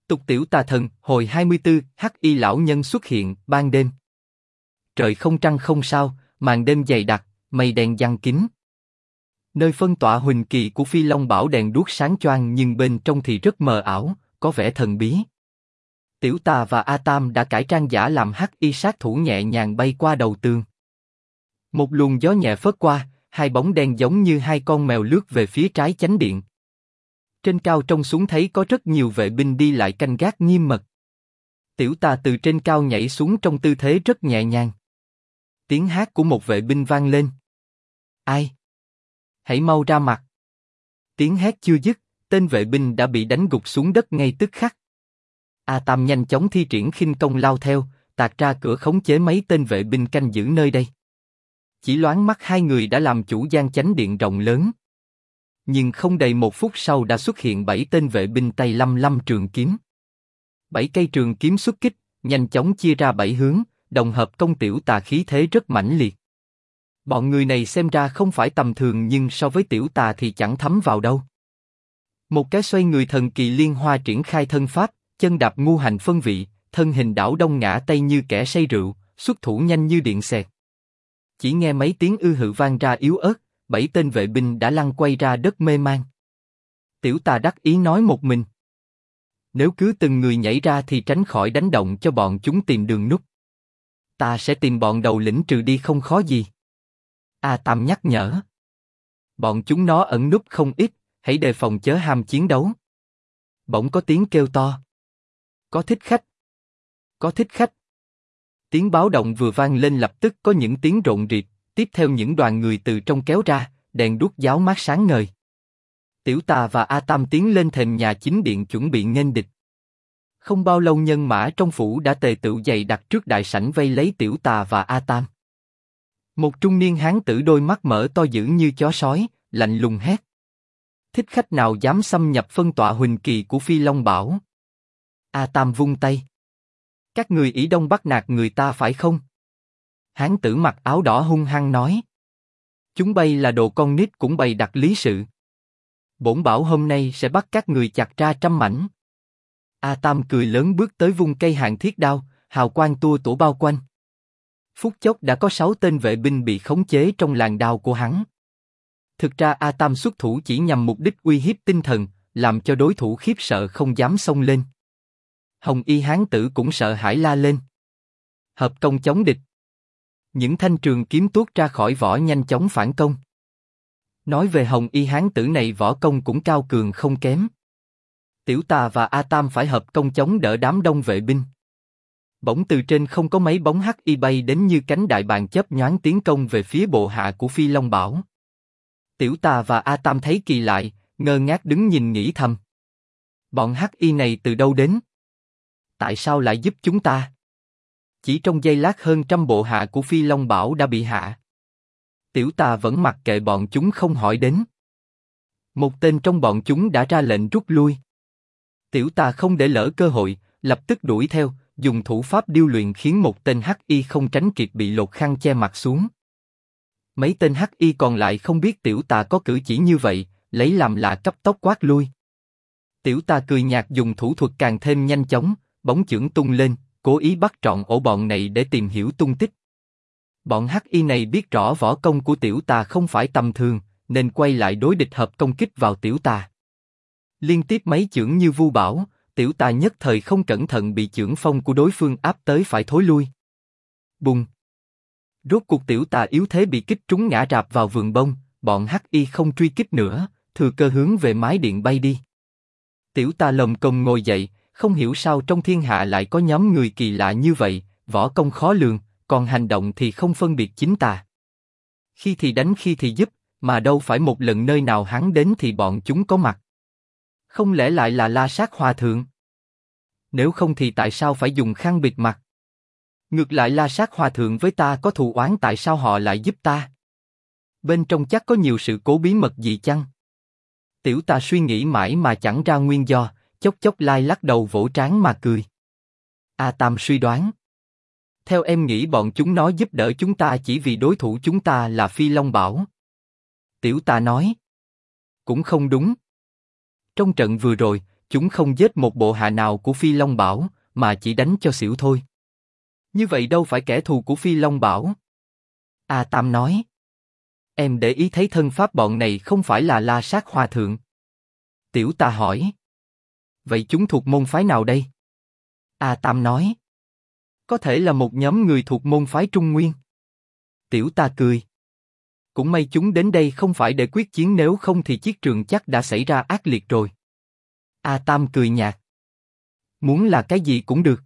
Tục tiểu tà thần, hồi 24, Hắc Y lão nhân xuất hiện, ban đêm. Trời không trăng không sao, màn đêm dày đặc, mây đen giăng kín. Nơi phân tọa huỳnh kỳ của Phi Long Bảo đèn đuốc sáng choang nhưng bên trong thì rất mờ ảo, có vẻ thần bí. Tiểu Tà và A Tam đã cải trang giả làm Hắc Y sát thủ nhẹ nhàng bay qua đầu tường. Một luồng gió nhẹ phất qua, hai bóng đen giống như hai con mèo lướt về phía trái chánh điện. Trên cao trông xuống thấy có rất nhiều vệ binh đi lại canh gác nghiêm mật. Tiểu Tà từ trên cao nhảy xuống trong tư thế rất nhẹ nhàng. Tiếng hát của một vệ binh vang lên. Ai? Hãy mau ra mặt. Tiếng hét chưa dứt, tên vệ binh đã bị đánh gục xuống đất ngay tức khắc. A Tam nhanh chóng thi triển khinh công lao theo, tạt ra cửa khống chế mấy tên vệ binh canh giữ nơi đây. Chỉ loáng mắt hai người đã làm chủ gian chánh điện rộng lớn. Nhưng không đầy một phút sau đã xuất hiện 7 tên vệ binh tay lăm lăm trường kiếm. 7 cây trường kiếm xuất kích, nhanh chóng chia ra 7 hướng, đồng hợp công Tiểu Tà khí thế rất mãnh liệt. Bọn người này xem ra không phải tầm thường nhưng so với Tiểu Tà thì chẳng thấm vào đâu. Một cái xoay người thần kỳ liên hoa triển khai thân pháp, chân đạp ngu hành phân vị, thân hình đảo đông ngã tây như kẻ say rượu, xuất thủ nhanh như điện xẹt. Chỉ nghe mấy tiếng ư hự vang ra yếu ớt, 7 tên vệ binh đã lăn quay ra đất mê man. Tiểu Tà đắc ý nói một mình. Nếu cứ từng người nhảy ra thì tránh khỏi đánh động cho bọn chúng tìm đường núp. Ta sẽ tìm bọn đầu lĩnh trừ đi không khó gì. A Tam nhắc nhở. Bọn chúng nó ẩn núp không ít, hãy đề phòng chớ ham chiến đấu. Bỗng có tiếng kêu to. Có thích khách. Có thích khách. Tiếng báo động vừa vang lên lập tức có những tiếng rộn rịp, tiếp theo những đoàn người từ trong kéo ra, đèn đuốc giáo mát sáng ngời. Tiểu Tà và A Tam tiến lên thềm nhà chính điện chuẩn bị nghênh địch. Không bao lâu nhân mã trong phủ đã tề tựu dày đặc trước đại sảnh vây lấy Tiểu Tà và A Tam. Một trung niên hán tử đôi mắt mở to dữ như chó sói, lạnh lùng hét. Thích khách nào dám xâm nhập phân tọa huỳnh kỳ của Phi Long Bảo? A Tam vung tay. Các người ỷ đông bắt nạt người ta phải không? Hán tử mặc áo đỏ hung hăng nói. Chúng bay là đồ con nít cũng bày đặt lý sự. Bổn bảo hôm nay sẽ bắt các người chặt ra trăm mảnh. A Tam cười lớn bước tới vung cây hàn thiết đao, hào quang tua tủa bao quanh. Phút chốc đã có 6 tên vệ binh bị khống chế trong làn đao của hắn. Thực ra A Tam xuất thủ chỉ nhằm mục đích uy hiếp tinh thần, làm cho đối thủ khiếp sợ không dám xông lên. Hồng y hán tử cũng sợ hãi la lên. Hợp công chống địch. Những thanh trường kiếm tuốt ra khỏi vỏ nhanh chóng phản công. Nói về Hồng y hán tử này võ công cũng cao cường không kém. Tiểu Tà và A Tam phải hợp công chống đỡ đám đông vệ binh. Bỗng từ trên không có mấy bóng hắc y bay đến như cánh đại bàng chớp nhoáng tiến công về phía bộ hạ của Phi Long Bảo. Tiểu Tà và A Tam thấy kỳ lại, ngơ ngác đứng nhìn nghĩ thầm. Bọn hắc y này từ đâu đến? Tại sao lại giúp chúng ta? Chỉ trong giây lát hơn trăm bộ hạ của Phi Long Bảo đã bị hạ. Tiểu Tà vẫn mặc kệ bọn chúng không hỏi đến. Một tên trong bọn chúng đã ra lệnh rút lui. Tiểu Tà không để lỡ cơ hội, lập tức đuổi theo, dùng thủ pháp điêu luyện khiến một tên hắc y không tránh kịp bị lột khăn che mặt xuống. Mấy tên hắc y còn lại không biết Tiểu Tà có cử chỉ như vậy, lấy làm lạ cấp tốc quát lui. Tiểu Tà cười nhạt dùng thủ thuật càng thêm nhanh chóng, bóng chưởng tung lên, cố ý bắt trọn ổ bọn này để tìm hiểu tung tích. Bọn hắc y này biết rõ võ công của Tiểu Tà không phải tầm thường, nên quay lại đối địch hợp công kích vào Tiểu Tà. Liên tiếp mấy chưởng như vu bão, Tiểu Tà nhất thời không cẩn thận bị chưởng phong của đối phương áp tới phải thối lui. Bùng! Rốt cuộc Tiểu Tà yếu thế bị kích trúng ngã rạp vào vườn bông, bọn hắc y không truy kích nữa, thừa cơ hướng về mái điện bay đi. Tiểu Tà lồm cồm ngồi dậy, không hiểu sao trong thiên hạ lại có nhóm người kỳ lạ như vậy, võ công khó lường, còn hành động thì không phân biệt chính tà. Khi thì đánh khi thì giúp, mà đâu phải một lần nơi nào hắn đến thì bọn chúng có mặt. Không lẽ lại là La Sát Hòa Thượng? Nếu không thì tại sao phải dùng khăn bịt mặt? Ngược lại La Sát Hòa Thượng với ta có thù oán, tại sao họ lại giúp ta? Bên trong chắc có nhiều sự cố bí mật gì chăng? Tiểu Tà suy nghĩ mãi mà chẳng ra nguyên do, chốc chốc lai lắc đầu vỗ trán mà cười. A Tam suy đoán. Theo em nghĩ bọn chúng nó giúp đỡ chúng ta chỉ vì đối thủ chúng ta là Phi Long Bảo. Tiểu Tà nói. Cũng không đúng. Trong trận vừa rồi, chúng không giết một bộ hạ nào của Phi Long Bảo, mà chỉ đánh cho xỉu thôi. Như vậy đâu phải kẻ thù của Phi Long Bảo. A Tam nói. Em để ý thấy thân pháp bọn này không phải là La Sát Hòa Thượng. Tiểu Tà hỏi. Vậy chúng thuộc môn phái nào đây? A Tam nói. Có thể là một nhóm người thuộc môn phái Trung Nguyên. Tiểu Tà cười. Cũng may chúng đến đây không phải để quyết chiến, nếu không thì chiếc trường chắc đã xảy ra ác liệt rồi. A Tam cười nhạt. Muốn là cái gì cũng được.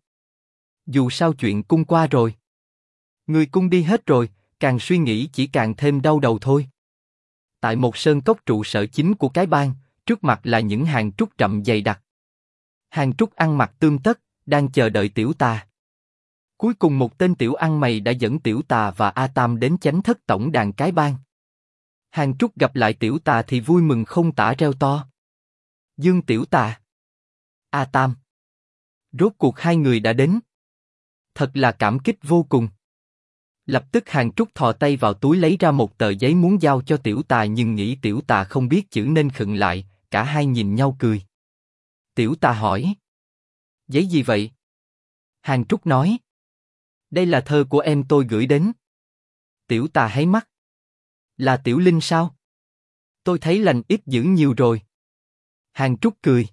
Dù sao chuyện cung qua rồi. Người cung đi hết rồi, càng suy nghĩ chỉ càng thêm đau đầu thôi. Tại một sơn cốc trụ sở chính của cái bang, trước mặt là những hàng trúc rậm dày đặc. Hàng trúc ăn mặc tươm tất, đang chờ đợi Tiểu Tà. Cuối cùng một tên tiểu ăn mày đã dẫn Tiểu Tà và A Tam đến chánh thất tổng đàn cái bang. Hàng trúc gặp lại Tiểu Tà thì vui mừng không tả, reo to. Dương Tiểu Tà, A Tam. Rốt cuộc hai người đã đến. Thật là cảm kích vô cùng. Lập tức Hàng trúc thò tay vào túi lấy ra một tờ giấy muốn giao cho Tiểu Tà, nhưng nghĩ Tiểu Tà không biết chữ nên khựng lại, cả hai nhìn nhau cười. Tiểu Tà hỏi. Giấy gì vậy? Hàng trúc nói. Đây là thơ của em tôi gửi đến. Tiểu Tà háy mắt. Là Tiểu Linh sao? Tôi thấy lành ít dữ nhiều rồi. Hàng trúc cười.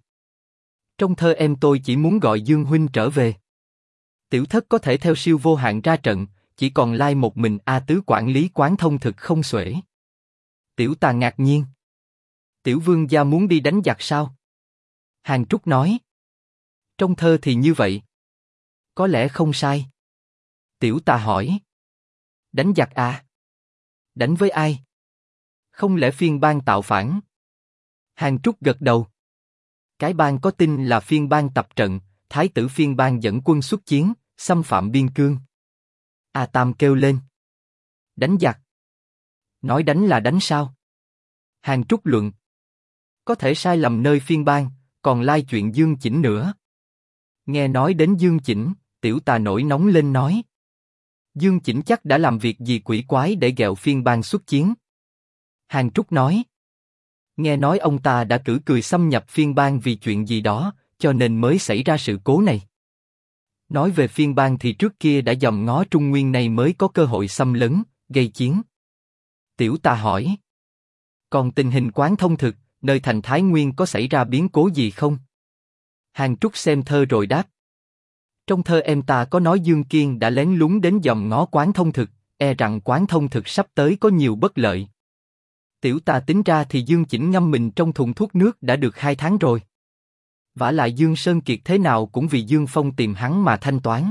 Trong thơ em tôi chỉ muốn gọi Dương huynh trở về. Tiểu thất có thể theo siêu vô hạn ra trận, chỉ còn lai một mình A Tứ quản lý quán thông thực không xuể. Tiểu Tà ngạc nhiên. Tiểu vương gia muốn đi đánh giặc sao? Hàng trúc nói. Trong thơ thì như vậy. Có lẽ không sai. Tiểu Tà hỏi. Đánh giặc à? Đánh với ai? Không lẽ phiên bang tạo phản? Hàng trúc gật đầu. Cái bang có tin là phiên bang tập trận, thái tử phiên bang dẫn quân xuất chiến, xâm phạm biên cương. A Tam kêu lên. Đánh giặc? Nói đánh là đánh sao? Hàng trúc luận. Có thể sai lầm nơi phiên bang, còn lai chuyện Dương Chỉnh nữa. Nghe nói đến Dương Chỉnh, Tiểu Tà nổi nóng lên nói. Dương Chỉnh chắc đã làm việc gì quỷ quái để ghẹo phiên bang xuất chiến. Hàng trúc nói. Nghe nói ông ta đã cử người xâm nhập phiên bang vì chuyện gì đó, cho nên mới xảy ra sự cố này. Nói về phiên bang thì trước kia đã dòm ngó Trung Nguyên này mới có cơ hội xâm lấn, gây chiến. Tiểu Tà hỏi. Còn tình hình quán thông thực, nơi thành Thái Nguyên có xảy ra biến cố gì không? Hàng trúc xem thơ rồi đáp. Trong thơ em ta có nói Dương Kiên đã lén lúng đến dòm ngó quán thông thực, e rằng quán thông thực sắp tới có nhiều bất lợi. Tiểu Tà tính ra thì Dương Chỉnh ngâm mình trong thùng thuốc nước đã được 2 tháng rồi. Vả lại Dương Sơn Kiệt thế nào cũng vì Dương Phong tìm hắn mà thanh toán.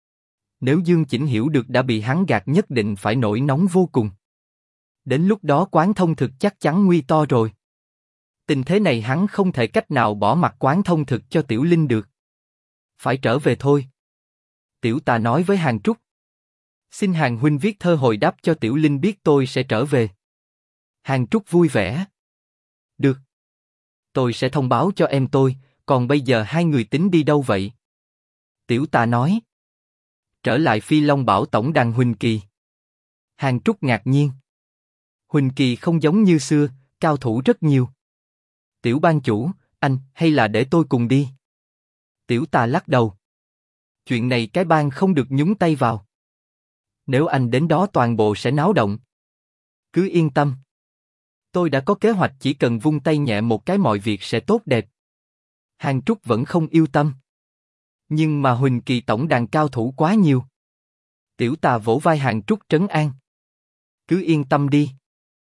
Nếu Dương Chỉnh hiểu được đã bị hắn gạt, nhất định phải nổi nóng vô cùng. Đến lúc đó quán thông thực chắc chắn nguy to rồi. Tình thế này hắn không thể cách nào bỏ mặc quán thông thực cho Tiểu Linh được. Phải trở về thôi. Tiểu Tà nói với Hàng trúc. Xin Hàng huynh viết thơ hồi đáp cho Tiểu Linh biết tôi sẽ trở về. Hàng trúc vui vẻ. Được. Tôi sẽ thông báo cho em tôi, còn bây giờ hai người tính đi đâu vậy? Tiểu Tà nói. Trở lại Phi Long Bảo tổng đàn Huỳnh Kỳ. Hàng trúc ngạc nhiên. Huỳnh Kỳ không giống như xưa, cao thủ rất nhiều. Tiểu ban chủ, anh, hay là để tôi cùng đi? Tiểu Tà lắc đầu. Chuyện này cái bang không được nhúng tay vào. Nếu anh đến đó toàn bộ sẽ náo động. Cứ yên tâm. Tôi đã có kế hoạch, chỉ cần vung tay nhẹ một cái mọi việc sẽ tốt đẹp. Hàng trúc vẫn không yêu tâm. Nhưng mà Huỳnh Kỳ tổng đàn cao thủ quá nhiều. Tiểu Tà vỗ vai Hàng trúc trấn an. Cứ yên tâm đi.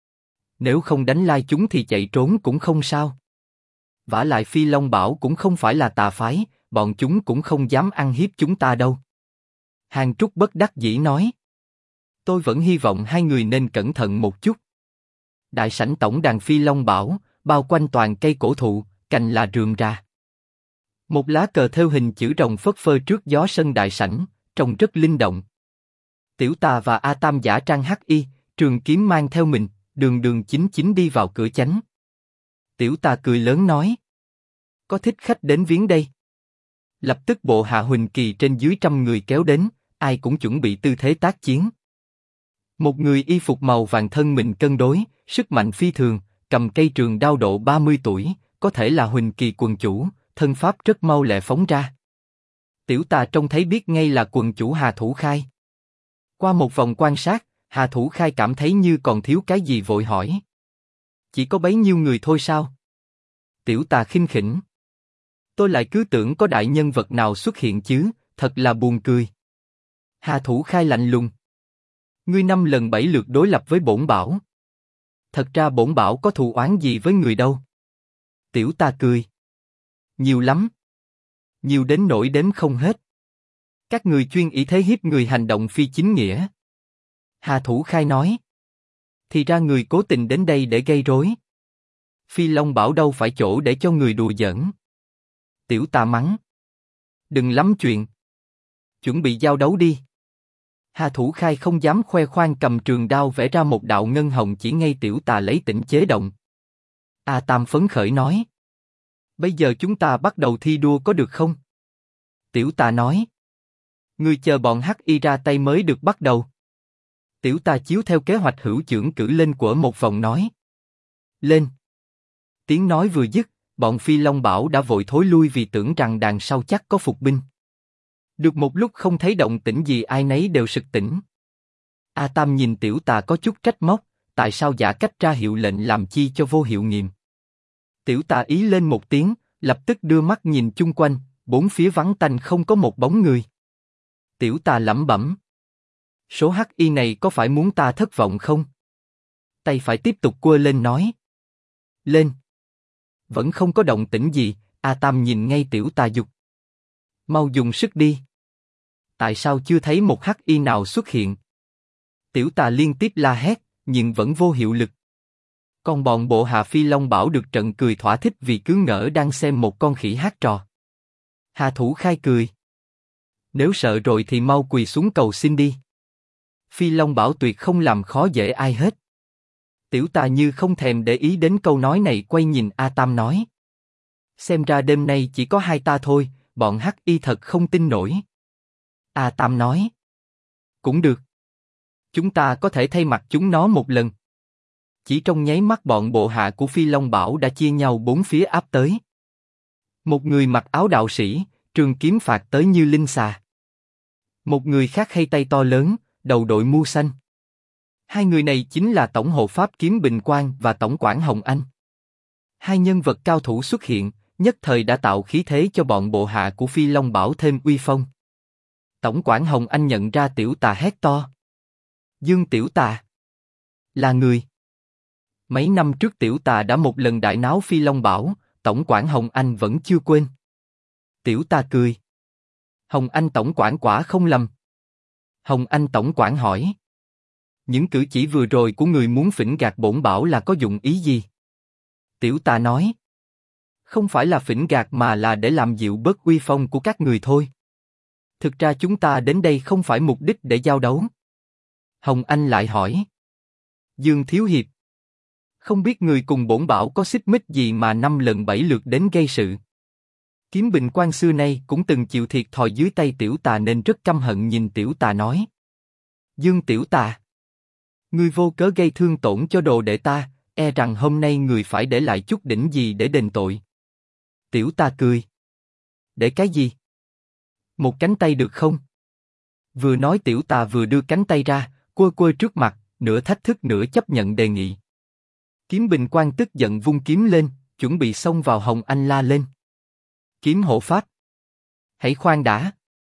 Nếu không đánh lai chúng thì chạy trốn cũng không sao. Vả lại Phi Long Bảo cũng không phải là tà phái, bọn chúng cũng không dám ăn hiếp chúng ta đâu. Hàng trúc bất đắc dĩ nói. Tôi vẫn hy vọng hai người nên cẩn thận một chút. Đại sảnh tổng đàn Phi Long Bảo, bao quanh toàn cây cổ thụ, cành là rườm rà. Một lá cờ thêu hình chữ rồng phất phơ trước gió sân đại sảnh, trông rất linh động. Tiểu Tà và A Tam giả trang hắc y, trường kiếm mang theo mình, đường đường chính chính đi vào cửa chánh. Tiểu Tà cười lớn nói. Có thích khách đến viếng đây. Lập tức bộ hạ Huỳnh Kỳ trên dưới 100 người kéo đến, ai cũng chuẩn bị tư thế tác chiến. Một người y phục màu vàng thân mình cân đối, sức mạnh phi thường, cầm cây trường đao độ 30 tuổi, có thể là Huỳnh Kỳ quần chủ, thân pháp rất mau lẹ phóng ra. Tiểu Tà trông thấy biết ngay là quần chủ Hà Thủ Khai. Qua một vòng quan sát, Hà Thủ Khai cảm thấy như còn thiếu cái gì vội hỏi. Chỉ có bấy nhiêu người thôi sao? Tiểu Tà khinh khỉnh. Tôi lại cứ tưởng có đại nhân vật nào xuất hiện chứ, thật là buồn cười. Hà Thủ Khai lạnh lùng. Ngươi 5 lần 7 lượt đối lập với bổn bảo. Thật ra bổn bảo có thù oán gì với người đâu. Tiểu Tà cười. Nhiều lắm. Nhiều đến nỗi đếm không hết. Các người chuyên ý thế hiếp người hành động phi chính nghĩa. Hà Thủ Khai nói. Thì ra người cố tình đến đây để gây rối. Phi Long Bảo đâu phải chỗ để cho người đùa giỡn. Tiểu Tà mắng. Đừng lắm chuyện. Chuẩn bị giao đấu đi. Hà Thủ Khai không dám khoe khoang cầm trường đao vẽ ra một đạo ngân hồng chỉ ngay Tiểu Tà lấy tỉnh chế động. A Tam phấn khởi nói. Bây giờ chúng ta bắt đầu thi đua có được không? Tiểu Tà nói. Ngươi chờ bọn Hắc Y ra tay mới được bắt đầu. Tiểu Tà chiếu theo kế hoạch hữu chưởng cử lên của một vòng nói. Lên. Tiếng nói vừa dứt, bọn Phi Long Bảo đã vội thối lui vì tưởng rằng đằng sau chắc có phục binh. Được một lúc không thấy động tĩnh gì ai nấy đều sực tỉnh. A Tam nhìn Tiểu Tà có chút trách móc, tại sao giả cách ra hiệu lệnh làm chi cho vô hiệu nghiệm. Tiểu Tà ý lên một tiếng, lập tức đưa mắt nhìn chung quanh, bốn phía vắng tanh không có một bóng người. Tiểu Tà lẩm bẩm. Số Hắc Y này có phải muốn ta thất vọng không? Tay phải tiếp tục quơ lên nói. Lên. Vẫn không có động tĩnh gì, A Tam nhìn ngay Tiểu Tà giục. Mau dùng sức đi. Tại sao chưa thấy một Hắc Y nào xuất hiện? Tiểu Tà liên tiếp la hét, nhưng vẫn vô hiệu lực. Còn bọn bộ hạ Phi Long Bảo được trận cười thỏa thích vì cứ ngỡ đang xem một con khỉ hát trò. Hà Thủ Khai cười. Nếu sợ rồi thì mau quỳ xuống cầu xin đi. Phi Long Bảo tuyệt không làm khó dễ ai hết. Tiểu Tà như không thèm để ý đến câu nói này quay nhìn A Tam nói. Xem ra đêm nay chỉ có hai ta thôi, bọn Hắc Y thật không tin nổi. A Tam nói. Cũng được. Chúng ta có thể thay mặt chúng nó một lần. Chỉ trong nháy mắt bọn bộ hạ của Phi Long Bảo đã chia nhau bốn phía áp tới. Một người mặc áo đạo sĩ, trường kiếm phạt tới như linh xà. Một người khác hay tay to lớn, đầu đội mũ xanh. Hai người này chính là Tổng hộ Pháp Kiếm Bình Quang và Tổng quản Hồng Anh. Hai nhân vật cao thủ xuất hiện, nhất thời đã tạo khí thế cho bọn bộ hạ của Phi Long Bảo thêm uy phong. Tổng quản Hồng Anh nhận ra Tiểu Tà hét to. Dương Tiểu Tà. Là người. Mấy năm trước Tiểu Tà đã một lần đại náo Phi Long Bảo, Tổng quản Hồng Anh vẫn chưa quên. Tiểu Tà cười. Hồng Anh tổng quản quả không lầm. Hồng Anh tổng quản hỏi. Những cử chỉ vừa rồi của người muốn phỉnh gạt bổn bảo là có dụng ý gì? Tiểu Tà nói. Không phải là phỉnh gạt mà là để làm dịu bớt uy phong của các người thôi. Thực ra chúng ta đến đây không phải mục đích để giao đấu. Hồng Anh lại hỏi. Dương Thiếu Hiệp. Không biết người cùng bổn bảo có xích mích gì mà 5 lần 7 lượt đến gây sự. Kiếm Bình Quang xưa nay cũng từng chịu thiệt thòi dưới tay Tiểu Tà nên rất căm hận nhìn Tiểu Tà nói. Dương Tiểu Tà. Ngươi vô cớ gây thương tổn cho đồ đệ ta, e rằng hôm nay người phải để lại chút đỉnh gì để đền tội. Tiểu Tà cười. Để cái gì? Một cánh tay được không? Vừa nói Tiểu Tà vừa đưa cánh tay ra, quơ quơ trước mặt, nửa thách thức nửa chấp nhận đề nghị. Kiếm Bình Quang tức giận vung kiếm lên, chuẩn bị xông vào Hồng Anh la lên. Kiếm hộ pháp. Hãy khoan đã.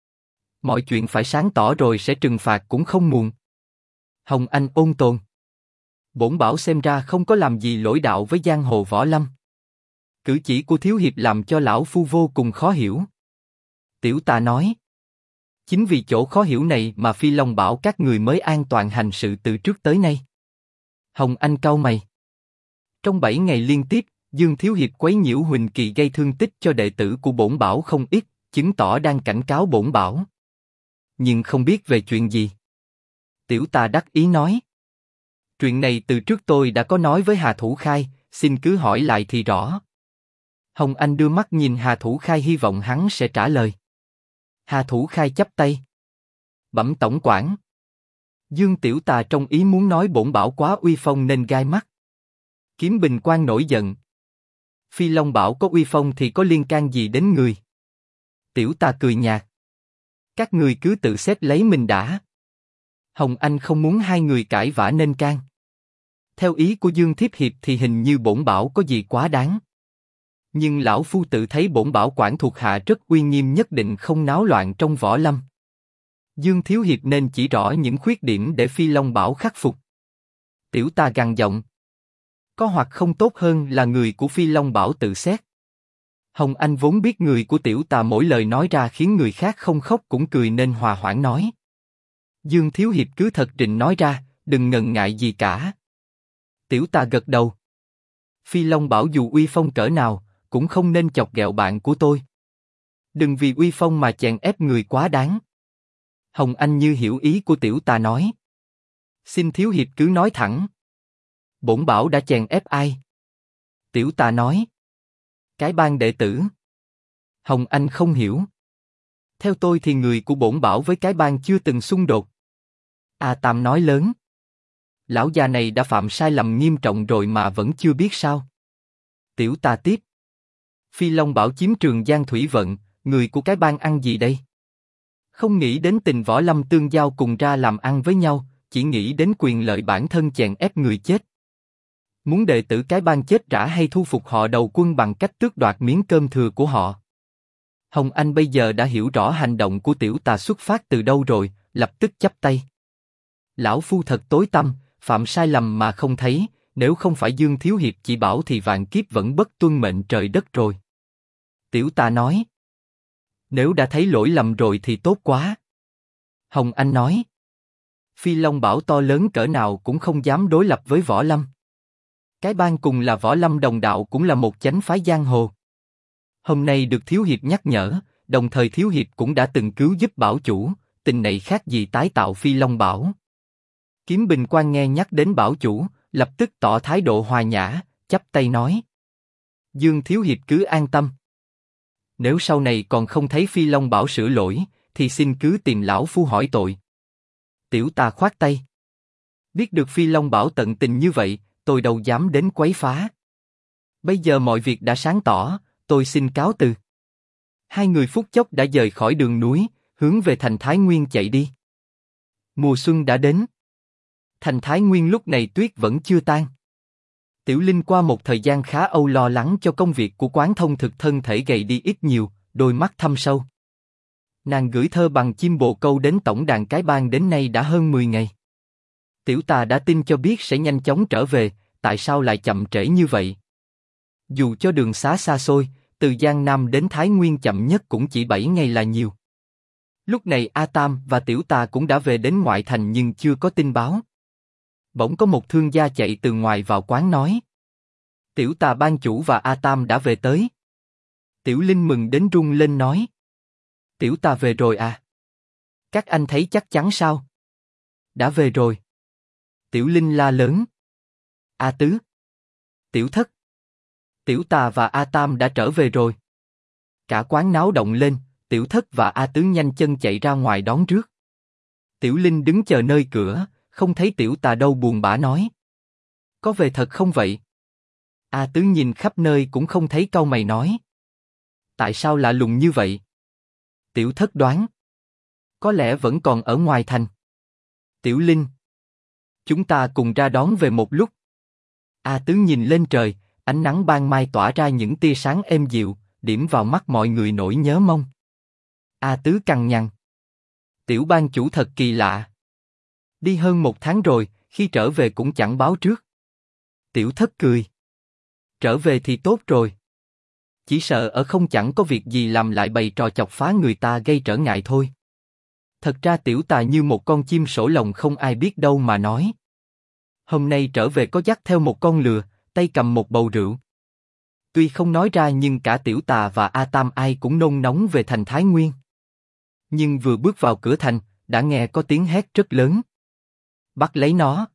Mọi chuyện phải sáng tỏ rồi sẽ trừng phạt cũng không muộn. Hồng Anh ôn tồn. Bổn bảo xem ra không có làm gì lỗi đạo với giang hồ võ lâm. Cử chỉ của Thiếu Hiệp làm cho lão phu vô cùng khó hiểu. Tiểu Tà nói. Chính vì chỗ khó hiểu này mà Phi Long bảo các người mới an toàn hành sự từ trước tới nay. Hồng Anh cau mày. Trong 7 ngày liên tiếp, Dương Thiếu Hiệp quấy nhiễu Huỳnh Kỳ gây thương tích cho đệ tử của bổn bảo không ít, chứng tỏ đang cảnh cáo bổn bảo. Nhưng không biết về chuyện gì. Tiểu Tà đắc ý nói. Chuyện này từ trước tôi đã có nói với Hà Thủ Khai, xin cứ hỏi lại thì rõ. Hồng Anh đưa mắt nhìn Hà Thủ Khai hy vọng hắn sẽ trả lời. Hà Thủ Khai chắp tay. Bẩm tổng quản. Dương Tiểu Tà trong ý muốn nói bổn bảo quá uy phong nên gai mắt. Kiếm Bình Quang nổi giận. Phi Long Bảo có uy phong thì có liên can gì đến người? Tiểu Tà cười nhạt. Các người cứ tự xét lấy mình đã. Hồng Anh không muốn hai người cãi vã nên can. Theo ý của Dương Thiếp Hiệp thì hình như bổn bảo có gì quá đáng. Nhưng lão phu tự thấy bổn bảo quản thuộc hạ rất uy nghiêm, nhất định không náo loạn trong võ lâm. Dương Thiếu Hiệp nên chỉ rõ những khuyết điểm để Phi Long Bảo khắc phục. Tiểu Tà gằn giọng. Có hoặc không tốt hơn là người của Phi Long Bảo tự xét. Hồng Anh vốn biết người của Tiểu Tà mỗi lời nói ra khiến người khác không khóc cũng cười nên hòa hoãn nói. Dương Thiếu Hiệp cứ thật trình nói ra, đừng ngần ngại gì cả. Tiểu Tà gật đầu. Phi Long Bảo dù uy phong cỡ nào, cũng không nên chọc ghẹo bạn của tôi. Đừng vì uy phong mà chèn ép người quá đáng. Hồng Anh như hiểu ý của Tiểu Tà nói. Xin Thiếu Hiệp cứ nói thẳng. Bổn bảo đã chèn ép ai? Tiểu Tà nói. Cái bang đệ tử. Hồng Anh không hiểu. Theo tôi thì người của bổn bảo với cái bang chưa từng xung đột. A Tam nói lớn. Lão già này đã phạm sai lầm nghiêm trọng rồi mà vẫn chưa biết sao? Tiểu Tà tiếp. Phi Long Bảo chiếm Trường Giang Thủy Vận, người của cái bang ăn gì đây? Không nghĩ đến tình võ lâm tương giao cùng ra làm ăn với nhau, chỉ nghĩ đến quyền lợi bản thân chèn ép người chết. Muốn đệ tử cái bang chết rã hay thu phục họ đầu quân bằng cách tước đoạt miếng cơm thừa của họ? Hồng Anh bây giờ đã hiểu rõ hành động của Tiểu Tà xuất phát từ đâu rồi, lập tức chắp tay. Lão phu thật tối tăm, phạm sai lầm mà không thấy, nếu không phải Dương Thiếu Hiệp chỉ bảo thì vạn kiếp vẫn bất tuân mệnh trời đất rồi. Tiểu Tà nói. Nếu đã thấy lỗi lầm rồi thì tốt quá. Hồng Anh nói. Phi Long Bảo to lớn cỡ nào cũng không dám đối lập với võ lâm. Cái bang cùng là võ lâm đồng đạo cũng là một chánh phái giang hồ. Hôm nay được Thiếu Hiệp nhắc nhở, đồng thời Thiếu Hiệp cũng đã từng cứu giúp bảo chủ, tình này khác gì tái tạo Phi Long Bảo. Kiếm Bình Quang nghe nhắc đến bảo chủ, lập tức tỏ thái độ hòa nhã, chắp tay nói. Dương Thiếu Hiệp cứ an tâm. Nếu sau này còn không thấy Phi Long Bảo sửa lỗi, thì xin cứ tìm lão phu hỏi tội. Tiểu Tà khoát tay. Biết được Phi Long Bảo tận tình như vậy, tôi đâu dám đến quấy phá. Bây giờ mọi việc đã sáng tỏ, tôi xin cáo từ. Hai người phút chốc đã rời khỏi đường núi, hướng về thành Thái Nguyên chạy đi. Mùa xuân đã đến. Thành Thái Nguyên lúc này tuyết vẫn chưa tan. Tiểu Linh qua một thời gian khá âu lo lắng cho công việc của Quán Thông Thực, thân thể gầy đi ít nhiều, đôi mắt thâm sâu. Nàng gửi thơ bằng chim bồ câu đến tổng đàn cái bang đến nay đã hơn 10 ngày. Tiểu Tà đã tin cho biết sẽ nhanh chóng trở về, tại sao lại chậm trễ như vậy? Dù cho đường xá xa xôi, từ Giang Nam đến Thái Nguyên chậm nhất cũng chỉ 7 ngày là nhiều. Lúc này A Tam và Tiểu Tà cũng đã về đến ngoại thành nhưng chưa có tin báo. Bỗng có một thương gia chạy từ ngoài vào quán nói. Tiểu Tà ban chủ và A Tam đã về tới. Tiểu Linh mừng đến run lên nói. Tiểu Tà về rồi à? Các anh thấy chắc chắn sao? Đã về rồi. Tiểu Linh la lớn. A Tứ. Tiểu Thất. Tiểu Tà và A Tam đã trở về rồi. Cả quán náo động lên, Tiểu Thất và A Tứ nhanh chân chạy ra ngoài đón rước. Tiểu Linh đứng chờ nơi cửa, không thấy Tiểu Tà đâu, buồn bã nói. Có về thật không vậy? A Tứ nhìn khắp nơi cũng không thấy, cau mày nói. Tại sao lạ lùng như vậy? Tiểu Thất đoán. Có lẽ vẫn còn ở ngoài thành. Tiểu Linh. Chúng ta cùng ra đón về một lúc. A Tứ nhìn lên trời, ánh nắng ban mai tỏa ra những tia sáng êm dịu, điểm vào mắt mọi người nỗi nhớ mong. A Tứ cằn nhằn. Tiểu ban chủ thật kỳ lạ. Đi hơn 1 tháng rồi, khi trở về cũng chẳng báo trước. Tiểu Thất cười. Trở về thì tốt rồi. Chỉ sợ ở không chẳng có việc gì làm lại bày trò chọc phá người ta gây trở ngại thôi. Thật ra Tiểu Tà như một con chim sổ lồng không ai biết đâu mà nói. Hôm nay trở về có dắt theo một con lừa, tay cầm một bầu rượu. Tuy không nói ra nhưng cả Tiểu Tà và A Tam ai cũng nôn nóng về thành Thái Nguyên. Nhưng vừa bước vào cửa thành, đã nghe có tiếng hét rất lớn. Bắt lấy nó.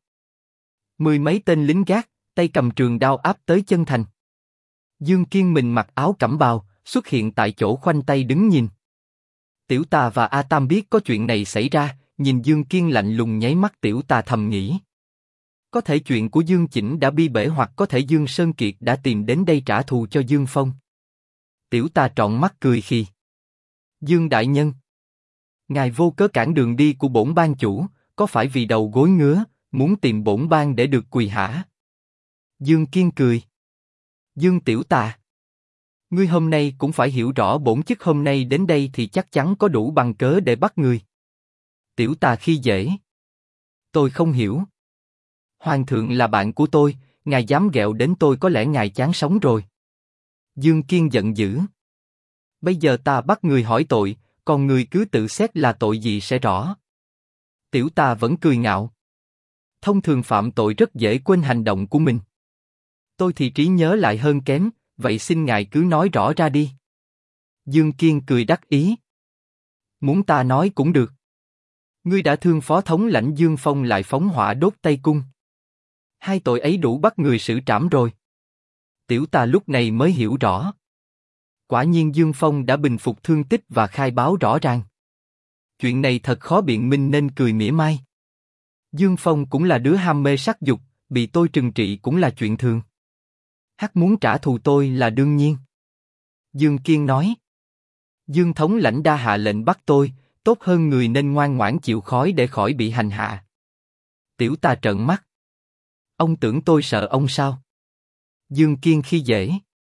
10 mấy tên lính gác, tay cầm trường đao áp tới chân thành. Dương Kiên mình mặc áo cẩm bào, xuất hiện tại chỗ khoanh tay đứng nhìn. Tiểu Tà và A Tam biết có chuyện này xảy ra, nhìn Dương Kiên lạnh lùng nháy mắt. Tiểu Tà thầm nghĩ. Có thể chuyện của Dương Chỉnh đã bi bể hoặc có thể Dương Sơn Kiệt đã tìm đến đây trả thù cho Dương Phong. Tiểu tà trọn mắt cười khi. Dương đại nhân, ngài vô cớ cản đường đi của bổn ban chủ, có phải vì đầu gối ngứa, muốn tìm bổn ban để được quỳ hả? Dương Kiên cười. Dương tiểu tà, ngươi hôm nay cũng phải hiểu rõ bổn chức hôm nay đến đây thì chắc chắn có đủ bằng cớ để bắt ngươi. Tiểu tà khi dễ. Tôi không hiểu. Hoàng thượng là bạn của tôi, ngài dám ghẹo đến tôi có lẽ ngài chán sống rồi. Dương Kiên giận dữ. Bây giờ ta bắt người hỏi tội, còn người cứ tự xét là tội gì sẽ rõ. Tiểu tà vẫn cười ngạo. Thông thường phạm tội rất dễ quên hành động của mình. Tôi thì trí nhớ lại hơn kém, vậy xin ngài cứ nói rõ ra đi. Dương Kiên cười đắc ý. Muốn ta nói cũng được. Ngươi đã thương phó thống lãnh Dương Phong lại phóng hỏa đốt Tây Cung. Hai tội ấy đủ bắt người xử trảm rồi. Tiểu tà lúc này mới hiểu rõ. Quả nhiên Dương Phong đã bình phục thương tích và khai báo rõ ràng. Chuyện này thật khó biện minh nên cười mỉa mai. Dương Phong cũng là đứa ham mê sắc dục, bị tôi trừng trị cũng là chuyện thường. Hắn muốn trả thù tôi là đương nhiên. Dương Kiên nói. Dương thống lãnh đa hạ lệnh bắt tôi, tốt hơn người nên ngoan ngoãn chịu khói để khỏi bị hành hạ. Tiểu tà trợn mắt. Ông tưởng tôi sợ ông sao? Dương Kiên khi dễ.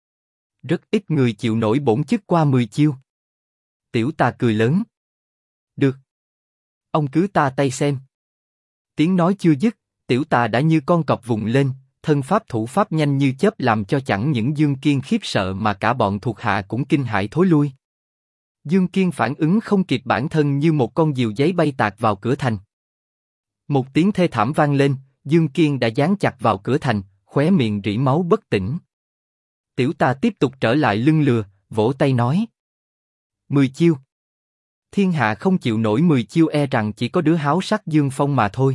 Rất ít người chịu nổi bổn chức qua 10 chiêu. Tiểu tà cười lớn. Được. Ông cứ ta tay xem. Tiếng nói chưa dứt, tiểu tà đã như con cọp vùng lên, thân pháp thủ pháp nhanh như chớp làm cho chẳng những Dương Kiên khiếp sợ mà cả bọn thuộc hạ cũng kinh hãi thối lui. Dương Kiên phản ứng không kịp bản thân như một con diều giấy bay tạt vào cửa thành. Một tiếng thê thảm vang lên, Dương Kiên đã dán chặt vào cửa thành, khóe miệng rỉ máu bất tỉnh. Tiểu tà tiếp tục trở lại lưng lừa, vỗ tay nói. 10 chiêu. Thiên hạ không chịu nổi 10 chiêu e rằng chỉ có đứa háo sắc Dương Phong mà thôi.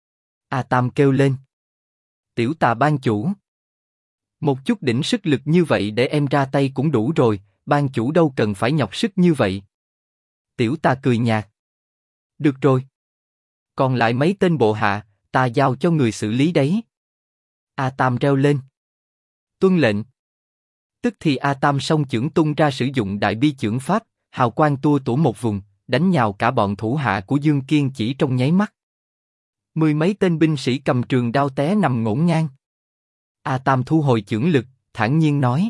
A Tam kêu lên. Tiểu tà ban chủ. Một chút đỉnh sức lực như vậy để em ra tay cũng đủ rồi, ban chủ đâu cần phải nhọc sức như vậy. Tiểu tà cười nhạt. Được rồi. Còn lại mấy tên bộ hạ, ta giao cho người xử lý đấy. A Tam reo lên. Tuân lệnh. Tức thì A Tam song chưởng tung ra sử dụng đại bi chưởng pháp, hào quang tua tủa một vùng, đánh nhào cả bọn thủ hạ của Dương Kiên chỉ trong nháy mắt. 10 mấy tên binh sĩ cầm trường đao té nằm ngổn ngang. A Tam thu hồi chưởng lực, thản nhiên nói.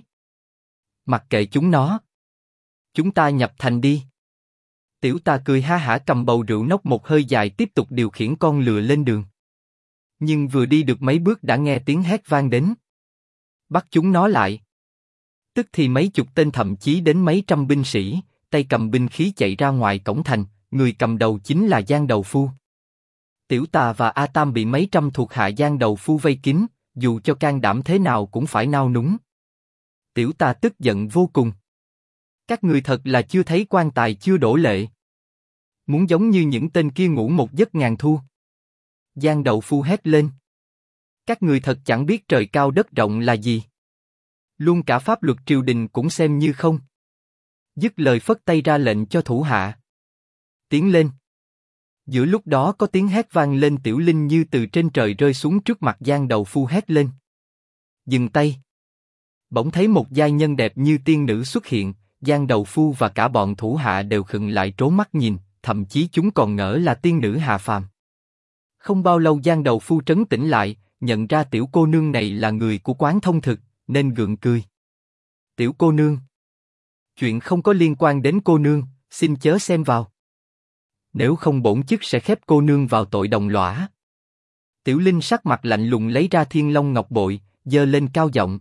Mặc kệ chúng nó. Chúng ta nhập thành đi. Tiểu tà cười ha hả cầm bầu rượu nốc một hơi dài tiếp tục điều khiển con lừa lên đường. Nhưng vừa đi được mấy bước đã nghe tiếng hét vang đến. Bắt chúng nó lại. Tức thì mấy chục tên thậm chí đến mấy trăm binh sĩ, tay cầm binh khí chạy ra ngoài cổng thành, người cầm đầu chính là Giang Đầu Phu. Tiểu tà và A Tam bị mấy trăm thuộc hạ Giang Đầu Phu vây kín, dù cho can đảm thế nào cũng phải nao núng. Tiểu tà tức giận vô cùng. Các người thật là chưa thấy quan tài chưa đổ lệ. Muốn giống như những tên kia ngủ một giấc ngàn thu. Giang Đậu Phu hét lên. Các người thật chẳng biết trời cao đất rộng là gì. Luôn cả pháp luật triều đình cũng xem như không. Dứt lời phất tay ra lệnh cho thủ hạ. Tiến lên. Giữa lúc đó có tiếng hét vang lên, Tiểu Linh như từ trên trời rơi xuống trước mặt Giang Đậu Phu hét lên. Dừng tay. Bỗng thấy một giai nhân đẹp như tiên nữ xuất hiện, Giang Đậu Phu và cả bọn thủ hạ đều khựng lại trố mắt nhìn, thậm chí chúng còn ngỡ là tiên nữ hạ phàm. Không bao lâu Giang Đậu Phu trấn tĩnh lại, nhận ra tiểu cô nương này là người của Quán Thông Thực, nên gượng cười. Tiểu cô nương. Chuyện không có liên quan đến cô nương, xin chớ xem vào. Nếu không bổn chức sẽ khép cô nương vào tội đồng lõa. Tiểu Linh sắc mặt lạnh lùng lấy ra Thiên Long Ngọc Bội, giơ lên cao giọng.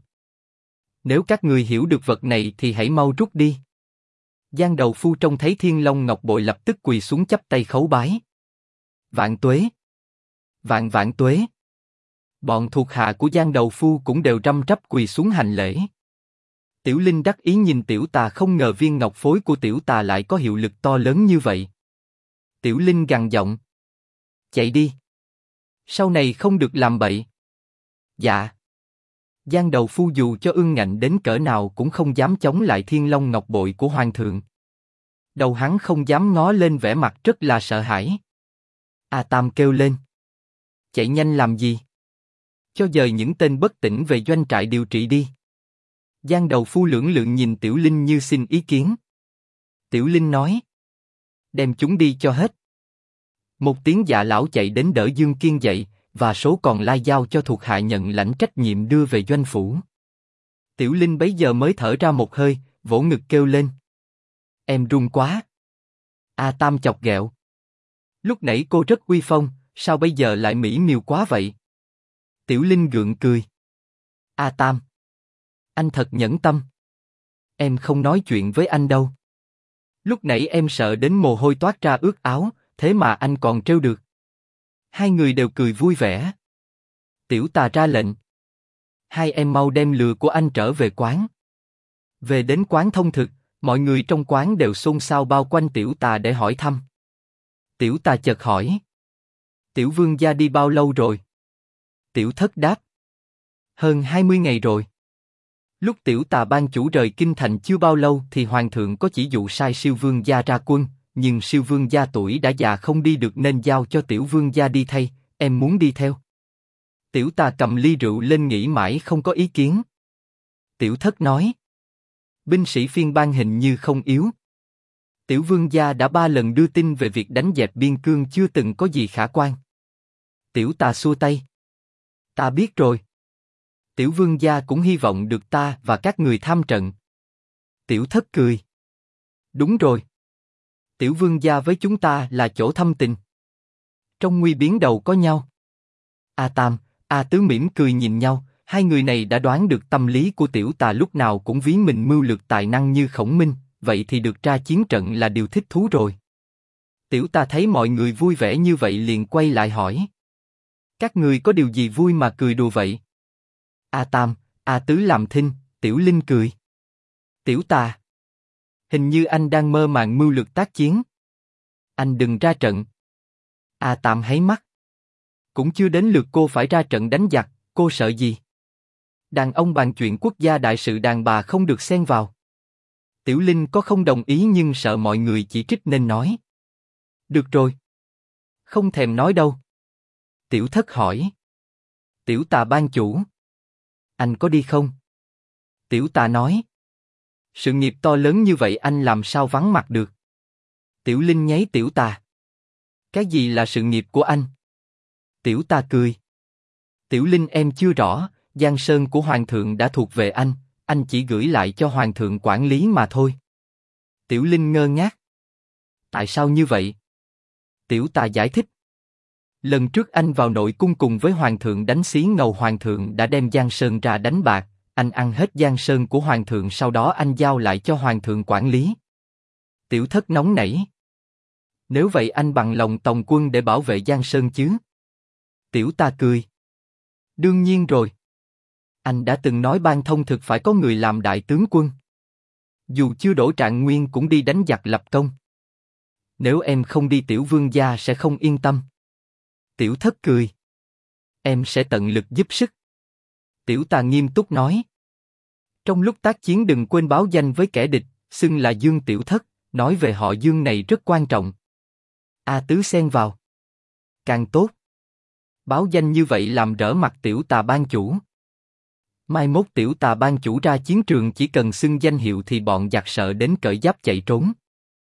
Nếu các người hiểu được vật này thì hãy mau rút đi. Giang Đầu Phu trông thấy Thiên Long Ngọc Bội lập tức quỳ xuống chắp tay khấu bái. Vạn tuế. Vạn vạn tuế. Bọn thuộc hạ của Giang Đầu Phu cũng đều răm rắp quỳ xuống hành lễ. Tiểu Linh đắc ý nhìn Tiểu Tà, không ngờ viên ngọc phối của Tiểu Tà lại có hiệu lực to lớn như vậy. Tiểu Linh gằn giọng. Chạy đi. Sau này không được làm bậy. Dạ. Giang Đầu Phu dù cho ương ngạnh đến cỡ nào cũng không dám chống lại Thiên Long Ngọc Bội của Hoàng thượng. Đầu hắn không dám ngó lên, vẻ mặt rất là sợ hãi. A Tam kêu lên. Chạy nhanh làm gì? Cho dời những tên bất tỉnh về doanh trại điều trị đi. Giang đầu phu lưỡng lự nhìn Tiểu Linh như xin ý kiến. Tiểu Linh nói. Đem chúng đi cho hết. Một tiếng dạ lão chạy đến đỡ Dương Kiên dậy, và số còn lại giao cho thuộc hạ nhận lãnh trách nhiệm đưa về doanh phủ. Tiểu Linh bấy giờ mới thở ra một hơi, vỗ ngực kêu lên. Em run quá. A Tam chọc ghẹo. Lúc nãy cô rất uy phong, sao bây giờ lại mỹ miều quá vậy? Tiểu Linh gượng cười. A Tam, anh thật nhẫn tâm. Em không nói chuyện với anh đâu. Lúc nãy em sợ đến mồ hôi toát ra ướt áo, thế mà anh còn trêu được. Hai người đều cười vui vẻ. Tiểu Tà ra lệnh. Hai em mau đem lừa của anh trở về quán. Về đến quán thông thực, mọi người trong quán đều xôn xao bao quanh Tiểu Tà để hỏi thăm. Tiểu Tà chợt hỏi. Tiểu vương gia đi bao lâu rồi? Tiểu Thất đáp. Hơn 20 ngày rồi. Lúc Tiểu Tà ban chủ rời kinh thành chưa bao lâu thì hoàng thượng có chỉ dụ sai siêu vương gia ra quân, nhưng siêu vương gia tuổi đã già không đi được nên giao cho tiểu vương gia đi thay, em muốn đi theo. Tiểu Tà cầm ly rượu lên nghĩ mãi không có ý kiến. Tiểu Thất nói. Binh sĩ phiên bang hình như không yếu. Tiểu vương gia đã 3 lần đưa tin về việc đánh dẹp biên cương chưa từng có gì khả quan. Tiểu Tà xua tay. Ta biết rồi. Tiểu vương gia cũng hy vọng được ta và các người tham trận. Tiểu Thất cười. Đúng rồi. Tiểu vương gia với chúng ta là chỗ thâm tình. Trong nguy biến đầu có nhau. A Tam, A Tứ mỉm cười nhìn nhau, hai người này đã đoán được tâm lý của Tiểu Tà lúc nào cũng ví mình mưu lược tài năng như Khổng Minh, vậy thì được ra chiến trận là điều thích thú rồi. Tiểu Tà thấy mọi người vui vẻ như vậy liền quay lại hỏi. Các người có điều gì vui mà cười đùa vậy? A Tam, A Tứ làm thinh, Tiểu Linh cười. Tiểu Tà. Hình như anh đang mơ màng mưu lược tác chiến. Anh đừng ra trận. A Tam háy mắt. Cũng chưa đến lượt cô phải ra trận đánh giặc, cô sợ gì? Đàn ông bàn chuyện quốc gia đại sự đàn bà không được xen vào. Tiểu Linh có không đồng ý nhưng sợ mọi người chỉ trích nên nói. Được rồi. Không thèm nói đâu. Tiểu Thất hỏi. Tiểu Tà ban chủ. Anh có đi không? Tiểu Tà nói. Sự nghiệp to lớn như vậy anh làm sao vắng mặt được? Tiểu Linh nháy Tiểu Tà. Cái gì là sự nghiệp của anh? Tiểu Tà cười. Tiểu Linh em chưa rõ, Giang Sơn của Hoàng thượng đã thuộc về anh chỉ gửi lại cho Hoàng thượng quản lý mà thôi. Tiểu Linh ngơ ngác. Tại sao như vậy? Tiểu Tà giải thích. Lần trước anh vào nội cung cùng với Hoàng thượng đánh xí ngầu Hoàng thượng đã đem Giang Sơn ra đánh bạc, anh ăn hết Giang Sơn của Hoàng thượng sau đó anh giao lại cho Hoàng thượng quản lý. Tiểu Thất nóng nảy. Nếu vậy anh bằng lòng tòng quân để bảo vệ Giang Sơn chứ? Tiểu Tà cười. Đương nhiên rồi. Anh đã từng nói ban thông thực phải có người làm đại tướng quân. Dù chưa đổ trạng nguyên cũng đi đánh giặc lập công. Nếu em không đi tiểu vương gia sẽ không yên tâm. Tiểu Thất cười. Em sẽ tận lực giúp sức. Tiểu Tà nghiêm túc nói. Trong lúc tác chiến đừng quên báo danh với kẻ địch, xưng là Dương Tiểu Thất, nói về họ Dương này rất quan trọng. A Tứ xen vào. Càng tốt. Báo danh như vậy làm rỡ mặt Tiểu Tà ban chủ. Mai mốt Tiểu Tà ban chủ ra chiến trường chỉ cần xưng danh hiệu thì bọn giặc sợ đến cởi giáp chạy trốn.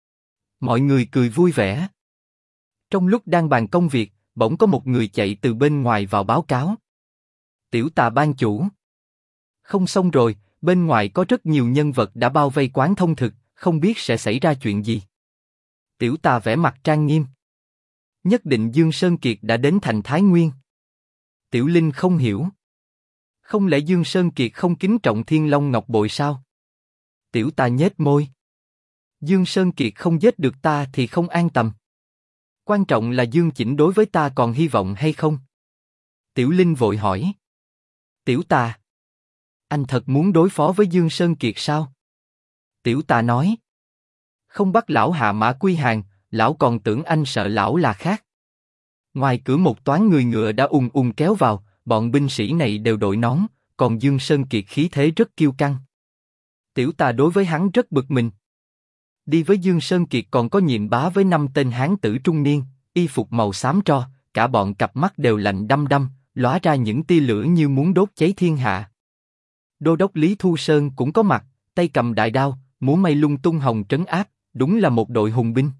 Mọi người cười vui vẻ. Trong lúc đang bàn công việc, bỗng có một người chạy từ bên ngoài vào báo cáo. Tiểu Tà ban chủ. Không xong rồi, bên ngoài có rất nhiều nhân vật đã bao vây quán thông thực, không biết sẽ xảy ra chuyện gì. Tiểu Tà vẻ mặt trang nghiêm. Nhất định Dương Sơn Kiệt đã đến thành Thái Nguyên. Tiểu Linh không hiểu. Không lẽ Dương Sơn Kiệt không kính trọng Thiên Long Ngọc Bội sao? Tiểu Tà nhếch môi. Dương Sơn Kiệt không giết được ta thì không an tâm. Quan trọng là Dương Chỉnh đối với ta còn hy vọng hay không? Tiểu Linh vội hỏi. Tiểu Tà. Anh thật muốn đối phó với Dương Sơn Kiệt sao? Tiểu Tà nói. Không bắt lão hạ mã quy hàng, lão còn tưởng anh sợ lão là khác. Ngoài cửa một toán người ngựa đã ùn ùn kéo vào, bọn binh sĩ này đều đội nón, còn Dương Sơn Kiệt khí thế rất kiêu căng. Tiểu Tà đối với hắn rất bực mình. Đi với Dương Sơn Kiệt còn có Nhiệm Bá với 5 tên hán tử trung niên, y phục màu xám tro, cả bọn cặp mắt đều lạnh đăm đăm, lóa ra những tia lửa như muốn đốt cháy thiên hạ. Đô đốc Lý Thu Sơn cũng có mặt, tay cầm đại đao, múa may lung tung hồng trấn áp, đúng là một đội hùng binh.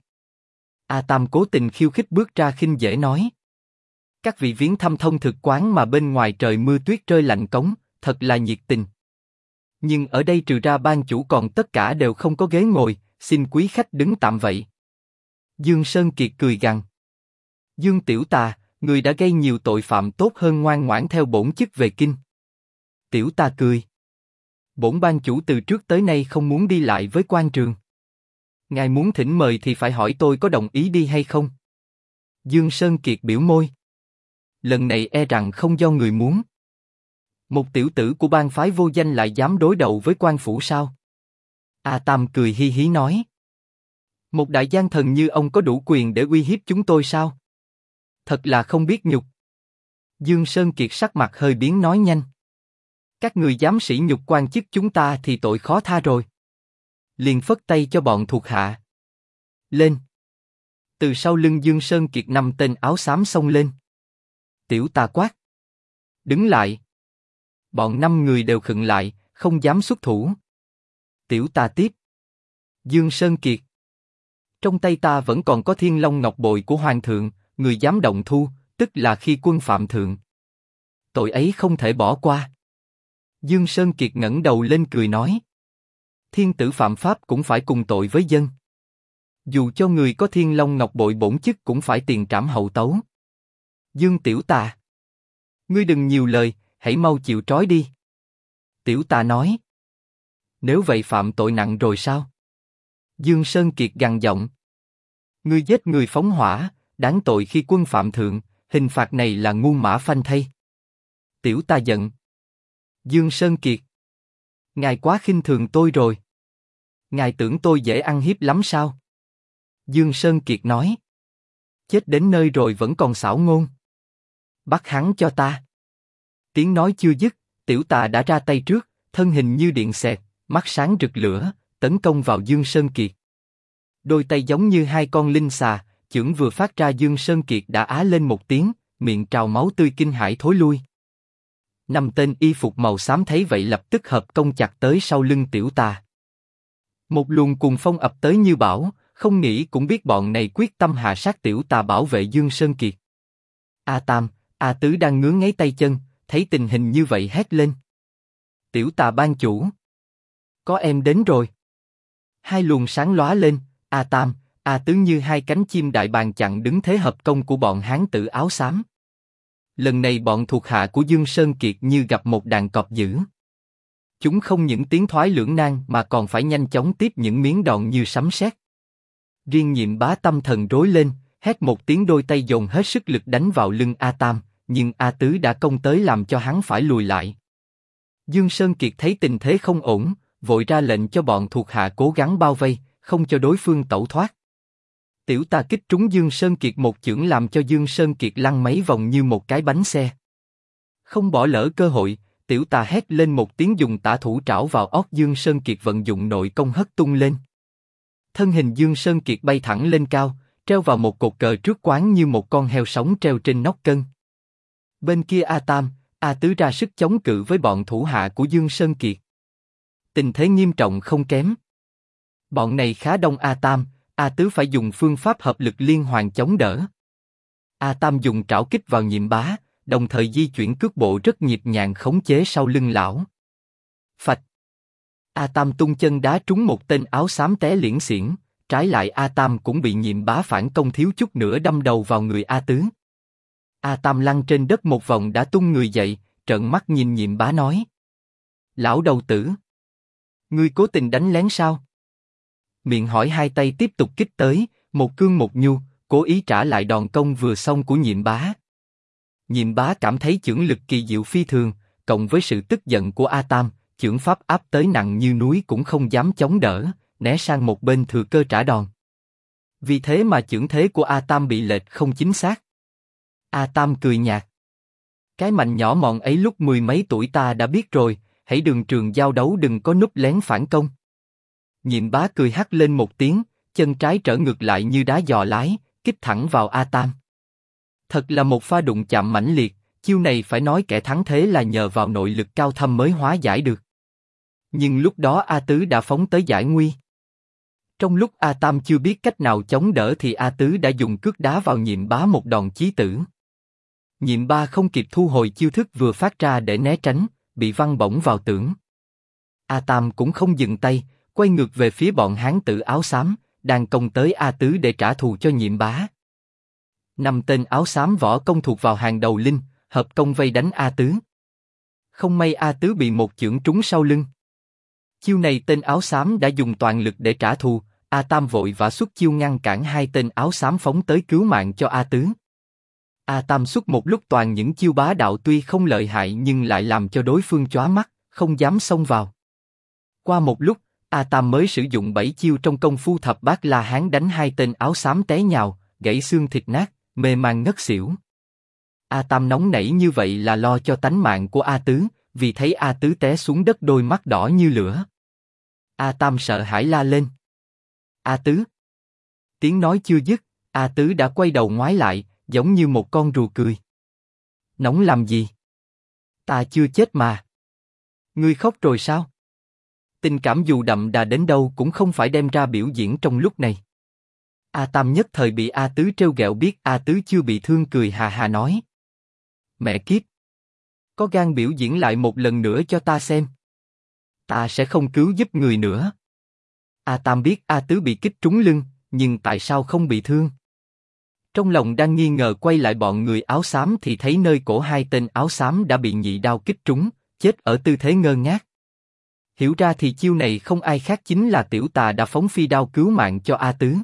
A Tam cố tình khiêu khích bước ra khinh dễ nói: các vị viếng thăm thông thực quán mà bên ngoài trời mưa tuyết rơi lạnh cống, thật là nhiệt tình. Nhưng ở đây trừ ra ban chủ còn tất cả đều không có ghế ngồi, xin quý khách đứng tạm vậy. Dương Sơn Kiệt cười gằn: Dương Tiểu Tà, người đã gây nhiều tội phạm tốt hơn ngoan ngoãn theo bổn chức về kinh. Tiểu Tà cười: bổn ban chủ từ trước tới nay không muốn đi lại với quan trường. Ngài muốn thỉnh mời thì phải hỏi tôi có đồng ý đi hay không. Dương Sơn Kiệt biểu môi: lần này e rằng không do người muốn. Một tiểu tử của bang phái vô danh lại dám đối đầu với quan phủ sao? A Tam cười hi hí nói: một đại gian thần như ông có đủ quyền để uy hiếp chúng tôi sao? Thật là không biết nhục. Dương Sơn Kiệt sắc mặt hơi biến nói nhanh: các người dám sỉ nhục quan chức chúng ta thì tội khó tha rồi. Liền phất tay cho bọn thuộc hạ: lên. Từ sau lưng Dương Sơn Kiệt 5 tên áo xám xông lên. Tiểu Tà quát: đứng lại. Bọn 5 người đều khựng lại, không dám xuất thủ. Tiểu Tà tiếp: Dương Sơn Kiệt, trong tay ta vẫn còn có Thiên Long Ngọc Bội của Hoàng thượng, người dám động thu, tức là khi quân phạm thượng. Tội ấy không thể bỏ qua. Dương Sơn Kiệt ngẩng đầu lên cười nói: thiên tử phạm pháp cũng phải cùng tội với dân. Dù cho người có Thiên Long Ngọc Bội bổn chức cũng phải tiền trảm hậu tấu. Dương Tiểu Tà, ngươi đừng nhiều lời, hãy mau chịu trói đi. Tiểu Tà nói: nếu vậy phạm tội nặng rồi sao? Dương Sơn Kiệt gằn giọng: ngươi giết người phóng hỏa, đáng tội khi quân phạm thượng, hình phạt này là ngu mã phanh thây. Tiểu Tà giận: Dương Sơn Kiệt, ngài quá khinh thường tôi rồi. Ngài tưởng tôi dễ ăn hiếp lắm sao? Dương Sơn Kiệt nói: chết đến nơi rồi vẫn còn xảo ngôn. Bắt hắn cho ta. Tiếng nói chưa dứt, Tiểu Tà đã ra tay trước, thân hình như điện xẹt, mắt sáng rực lửa, tấn công vào Dương Sơn Kiệt. Đôi tay giống như hai con linh xà, chưởng vừa phát ra Dương Sơn Kiệt đã á lên một tiếng, miệng trào máu tươi kinh hãi thối lui. 5 tên y phục màu xám thấy vậy lập tức hợp công chặt tới sau lưng Tiểu Tà. Một luồng cuồng phong ập tới như bão, không nghĩ cũng biết bọn này quyết tâm hạ sát Tiểu Tà bảo vệ Dương Sơn Kiệt. A Tam, A Tứ đang ngứa ngáy tay chân, thấy tình hình như vậy hét lên: Tiểu Tà ban chủ, có em đến rồi. Hai luồng sáng lóa lên, A Tam, A Tứ như hai cánh chim đại bàng chặn đứng thế hợp công của bọn hán tử áo xám. Lần này bọn thuộc hạ của Dương Sơn Kiệt như gặp một đàn cọp dữ. Chúng không những tiến thoái lưỡng nan mà còn phải nhanh chóng tiếp những miếng đòn như sấm sét. Riêng Nhiệm Bá tâm thần rối lên, hét một tiếng, đôi tay dồn hết sức lực đánh vào lưng A Tam, nhưng A Tứ đã công tới làm cho hắn phải lùi lại. Dương Sơn Kiệt thấy tình thế không ổn, vội ra lệnh cho bọn thuộc hạ cố gắng bao vây, không cho đối phương tẩu thoát. Tiểu Tà kích trúng Dương Sơn Kiệt một chưởng làm cho Dương Sơn Kiệt lăn mấy vòng như một cái bánh xe. Không bỏ lỡ cơ hội, Tiểu Tà hét lên một tiếng, dùng tả thủ trảo vào óc Dương Sơn Kiệt, vận dụng nội công hất tung lên. Thân hình Dương Sơn Kiệt bay thẳng lên cao, treo vào một cột cờ trước quán như một con heo sống treo trên nóc cân. Bên kia A Tam, A Tứ ra sức chống cự với bọn thủ hạ của Dương Sơn Kiệt. Tình thế nghiêm trọng không kém. Bọn này khá đông, A Tam, A Tứ phải dùng phương pháp hợp lực liên hoàn chống đỡ. A Tam dùng trảo kích vào Nhiệm Bá, đồng thời di chuyển cước bộ rất nhịp nhàng khống chế sau lưng lão. Phạch! A Tam tung chân đá trúng một tên áo xám té liễn xiển, trái lại A Tam cũng bị Nhiệm Bá phản công, thiếu chút nữa đâm đầu vào người A Tứ. A Tam lăn trên đất một vòng đã tung người dậy, trợn mắt nhìn Nhiệm Bá nói: lão đầu tử, ngươi cố tình đánh lén sao? Miệng hỏi, hai tay tiếp tục kích tới, một cương một nhu, cố ý trả lại đòn công vừa xong của Nhiệm Bá. Nhiệm Bá cảm thấy chưởng lực kỳ diệu phi thường, cộng với sự tức giận của A Tam, chưởng pháp áp tới nặng như núi cũng không dám chống đỡ, né sang một bên thừa cơ trả đòn. Vì thế mà chưởng thế của A Tam bị lệch không chính xác. A Tam cười nhạt: cái mạnh nhỏ mọn ấy lúc 10 mấy tuổi ta đã biết rồi, hãy đường trường giao đấu đừng có núp lén phản công. Nhiệm Bá cười hắt lên một tiếng, chân trái trở ngược lại như đá giò lái, kích thẳng vào A Tam. Thật là một pha đụng chạm mãnh liệt, chiêu này phải nói kẻ thắng thế là nhờ vào nội lực cao thâm mới hóa giải được. Nhưng lúc đó A Tứ đã phóng tới giải nguy. Trong lúc A Tam chưa biết cách nào chống đỡ thì A Tứ đã dùng cước đá vào Nhiệm Bá một đòn chí tử. Nhiệm Bá không kịp thu hồi chiêu thức vừa phát ra để né tránh, bị văng bổng vào tường. A Tam cũng không dừng tay, quay ngược về phía bọn hán tử áo xám, đang công tới A Tứ để trả thù cho Nhiệm Bá. 5 tên áo xám võ công thuộc vào hàng đầu linh, hợp công vây đánh A Tứ. Không may A Tứ bị một chưởng trúng sau lưng. Chiêu này tên áo xám đã dùng toàn lực để trả thù, A Tam vội vã xuất chiêu ngăn cản hai tên áo xám phóng tới cứu mạng cho A Tứ. A Tam xuất một lúc toàn những chiêu bá đạo tuy không lợi hại nhưng lại làm cho đối phương chóa mắt, không dám xông vào. Qua một lúc, A Tam mới sử dụng 7 chiêu trong công phu thập bát la hán đánh hai tên áo xám té nhào, gãy xương thịt nát, mê man ngất xỉu. A Tam nóng nảy như vậy là lo cho tánh mạng của A Tứ, vì thấy A Tứ té xuống đất đôi mắt đỏ như lửa. A Tam sợ hãi la lên. A Tứ! Tiếng nói chưa dứt, A Tứ đã quay đầu ngoái lại, giống như một con rùa cười. Nóng làm gì? Ta chưa chết mà. Ngươi khóc rồi sao? Tình cảm dù đậm đà đến đâu cũng không phải đem ra biểu diễn trong lúc này. A Tam nhất thời bị A Tứ trêu ghẹo biết A Tứ chưa bị thương cười hà hà nói. Mẹ kiếp! Có gan biểu diễn lại một lần nữa cho ta xem. Ta sẽ không cứu giúp người nữa. A Tam biết A Tứ bị kích trúng lưng, nhưng tại sao không bị thương? Trong lòng đang nghi ngờ quay lại bọn người áo xám thì thấy nơi cổ hai tên áo xám đã bị nhị đao kích trúng, chết ở tư thế ngơ ngác. Hiểu ra thì chiêu này không ai khác chính là Tiểu Tà đã phóng phi đao cứu mạng cho A Tứ.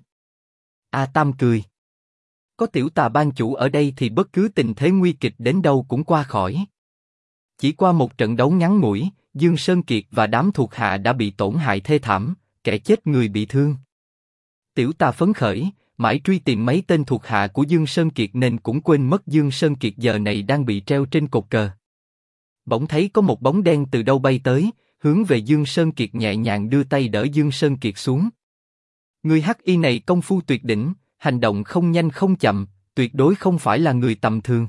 A Tam cười. Có Tiểu Tà ban chủ ở đây thì bất cứ tình thế nguy kịch đến đâu cũng qua khỏi. Chỉ qua một trận đấu ngắn ngủi, Dương Sơn Kiệt và đám thuộc hạ đã bị tổn hại thê thảm, kẻ chết người bị thương. Tiểu Tà phấn khởi, mãi truy tìm mấy tên thuộc hạ của Dương Sơn Kiệt nên cũng quên mất Dương Sơn Kiệt giờ này đang bị treo trên cột cờ. Bỗng thấy có một bóng đen từ đâu bay tới, hướng về Dương Sơn Kiệt nhẹ nhàng đưa tay đỡ Dương Sơn Kiệt xuống. Người hắc y này công phu tuyệt đỉnh, hành động không nhanh không chậm, tuyệt đối không phải là người tầm thường.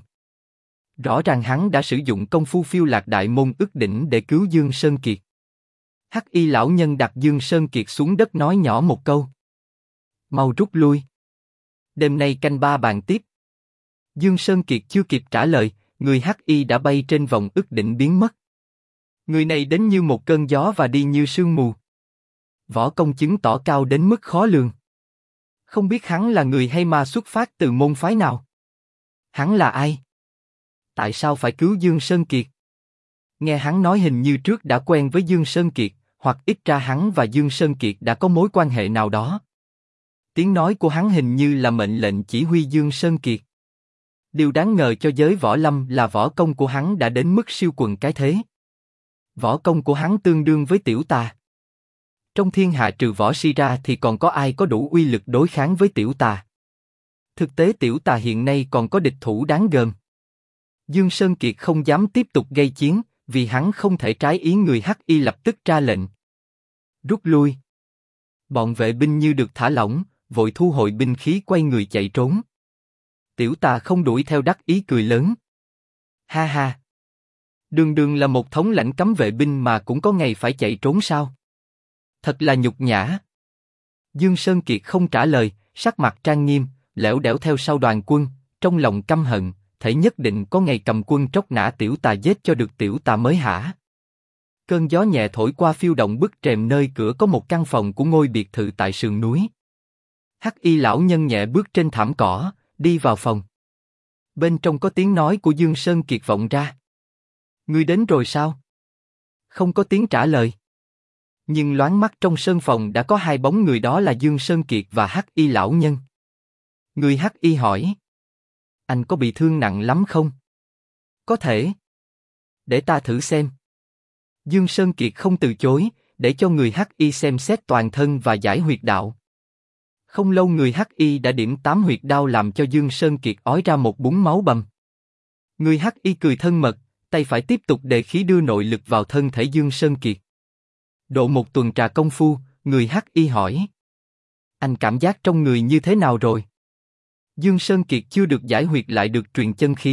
Rõ ràng hắn đã sử dụng công phu phiêu lạc đại môn ức đỉnh để cứu Dương Sơn Kiệt. Hắc y lão nhân đặt Dương Sơn Kiệt xuống đất nói nhỏ một câu. Mau rút lui. Đêm nay canh ba bàn tiếp. Dương Sơn Kiệt chưa kịp trả lời, người hắc y đã bay trên vòng ức đỉnh biến mất. Người này đến như một cơn gió và đi như sương mù. Võ công chứng tỏ cao đến mức khó lường. Không biết hắn là người hay ma xuất phát từ môn phái nào? Hắn là ai? Tại sao phải cứu Dương Sơn Kiệt? Nghe hắn nói hình như trước đã quen với Dương Sơn Kiệt, hoặc ít ra hắn và Dương Sơn Kiệt đã có mối quan hệ nào đó. Tiếng nói của hắn hình như là mệnh lệnh chỉ huy Dương Sơn Kiệt. Điều đáng ngờ cho giới võ lâm là võ công của hắn đã đến mức siêu quần cái thế. Võ công của hắn tương đương với Tiểu Tà. Trong thiên hạ trừ võ si ra thì còn có ai có đủ uy lực đối kháng với Tiểu Tà? Thực tế Tiểu Tà hiện nay còn có địch thủ đáng gờm. Dương Sơn Kiệt không dám tiếp tục gây chiến, vì hắn không thể trái ý người hắc y lập tức ra lệnh. Rút lui. Bọn vệ binh như được thả lỏng, vội thu hồi binh khí quay người chạy trốn. Tiểu Tà không đuổi theo đắc ý cười lớn. Ha ha. Đường đường là một thống lãnh cấm vệ binh mà cũng có ngày phải chạy trốn sao? Thật là nhục nhã. Dương Sơn Kiệt không trả lời, sắc mặt trang nghiêm, lẻo đẻo theo sau đoàn quân, trong lòng căm hận, thể nhất định có ngày cầm quân tróc nã Tiểu Tà giết cho được Tiểu Tà mới hả? Cơn gió nhẹ thổi qua phiêu động bức rèm nơi cửa có một căn phòng của ngôi biệt thự tại sườn núi. Hắc y lão nhân nhẹ bước trên thảm cỏ, đi vào phòng. Bên trong có tiếng nói của Dương Sơn Kiệt vọng ra. Ngươi đến rồi sao? Không có tiếng trả lời. Nhưng loáng mắt trong sân phòng đã có hai bóng người, đó là Dương Sơn Kiệt và Hắc y lão nhân. Người Hắc y hỏi. Anh có bị thương nặng lắm không? Có thể. Để ta thử xem. Dương Sơn Kiệt không từ chối, để cho người Hắc y xem xét toàn thân và giải huyệt đạo. Không lâu người Hắc y đã điểm 8 huyệt đao làm cho Dương Sơn Kiệt ói ra một búng máu bầm. Người Hắc y cười thân mật, tay phải tiếp tục đề khí đưa nội lực vào thân thể Dương Sơn Kiệt. Độ một tuần trà công phu, người Hắc y hỏi. Anh cảm giác trong người như thế nào rồi? Dương Sơn Kiệt chưa được giải huyệt lại được truyền chân khí,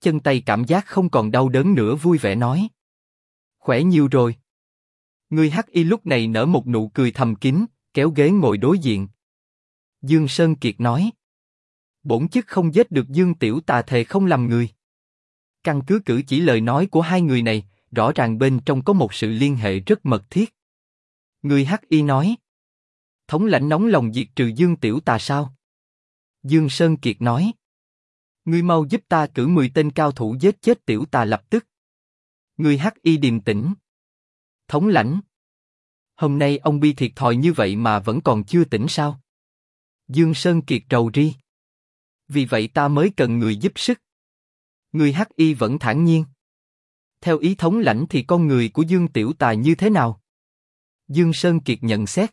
chân tay cảm giác không còn đau đớn nữa vui vẻ nói. Khỏe nhiều rồi. Người Hắc Y lúc này nở một nụ cười thầm kín, kéo ghế ngồi đối diện. Dương Sơn Kiệt nói. Bổn chức không giết được Dương Tiểu Tà thề không làm người. Căn cứ cử chỉ lời nói của hai người này, rõ ràng bên trong có một sự liên hệ rất mật thiết. Người Hắc Y nói. Thống lãnh nóng lòng diệt trừ Dương Tiểu Tà sao? Dương Sơn Kiệt nói. Ngươi mau giúp ta cử 10 tên cao thủ giết chết Tiểu Tà lập tức. Người Hắc Y điềm tĩnh. Thống lãnh. Hôm nay ông bi thiệt thòi như vậy mà vẫn còn chưa tỉnh sao? Dương Sơn Kiệt rầu ri. Vì vậy ta mới cần người giúp sức. Người Hắc Y vẫn thản nhiên. Theo ý thống lãnh thì con người của Dương Tiểu Tà như thế nào? Dương Sơn Kiệt nhận xét.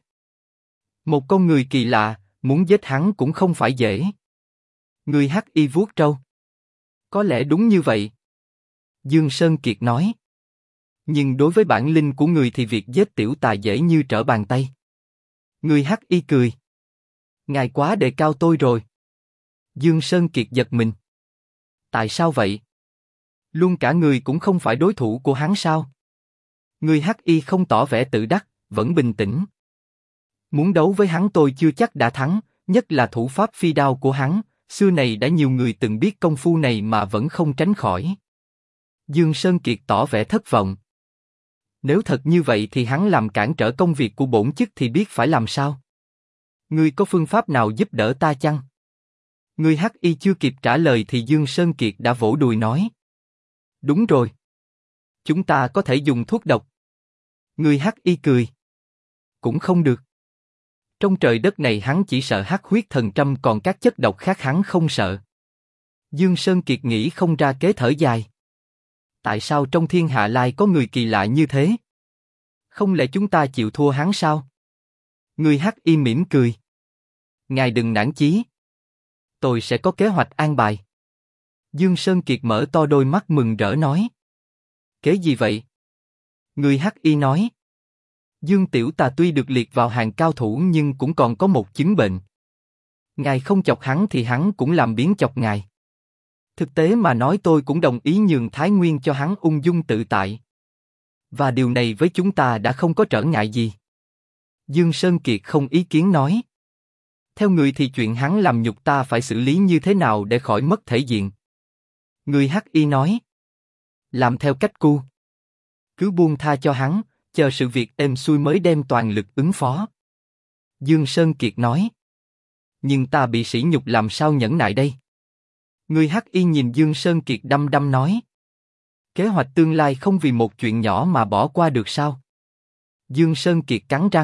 Một con người kỳ lạ, muốn giết hắn cũng không phải dễ. Người Hắc Y vuốt râu. Có lẽ đúng như vậy. Dương Sơn Kiệt nói. Nhưng đối với bản linh của người thì việc giết Tiểu Tà dễ như trở bàn tay. Người Hắc Y cười. Ngài quá đề cao tôi rồi. Dương Sơn Kiệt giật mình. Tại sao vậy? Luôn cả người cũng không phải đối thủ của hắn sao? Người Hắc Y không tỏ vẻ tự đắc, vẫn bình tĩnh. Muốn đấu với hắn tôi chưa chắc đã thắng, nhất là thủ pháp phi đao của hắn, xưa này đã nhiều người từng biết công phu này mà vẫn không tránh khỏi. Dương Sơn Kiệt tỏ vẻ thất vọng. Nếu thật như vậy thì hắn làm cản trở công việc của bổn chức thì biết phải làm sao? Ngươi có phương pháp nào giúp đỡ ta chăng? Người Hắc Y chưa kịp trả lời thì Dương Sơn Kiệt đã vỗ đùi nói. Đúng rồi. Chúng ta có thể dùng thuốc độc. Người Hắc Y cười. Cũng không được. Trong trời đất này hắn chỉ sợ hắc huyết thần trâm, còn các chất độc khác hắn không sợ. Dương Sơn Kiệt nghĩ không ra kế thở dài. Tại sao trong thiên hạ lại có người kỳ lạ như thế? Không lẽ chúng ta chịu thua hắn sao? Người Hắc Y mỉm cười. Ngài đừng nản chí. Tôi sẽ có kế hoạch an bài. Dương Sơn Kiệt mở to đôi mắt mừng rỡ nói. Kế gì vậy? Người Hắc Y nói. Dương Tiểu Tà tuy được liệt vào hàng cao thủ nhưng cũng còn có một chứng bệnh. Ngài không chọc hắn thì hắn cũng làm biếng chọc ngài. Thực tế mà nói tôi cũng đồng ý nhường Thái Nguyên cho hắn ung dung tự tại. Và điều này với chúng ta đã không có trở ngại gì. Dương Sơn Kiệt không ý kiến nói. Theo người thì chuyện hắn làm nhục ta phải xử lý như thế nào để khỏi mất thể diện? Người Hắc Y nói. Làm theo cách cu. Cứ buông tha cho hắn, chờ sự việc êm xuôi mới đem toàn lực ứng phó. Dương Sơn Kiệt nói. Nhưng ta bị sỉ nhục làm sao nhẫn nại đây? Người Hắc Y nhìn Dương Sơn Kiệt đăm đăm nói. Kế hoạch tương lai không vì một chuyện nhỏ mà bỏ qua được sao? Dương Sơn Kiệt cắn răng.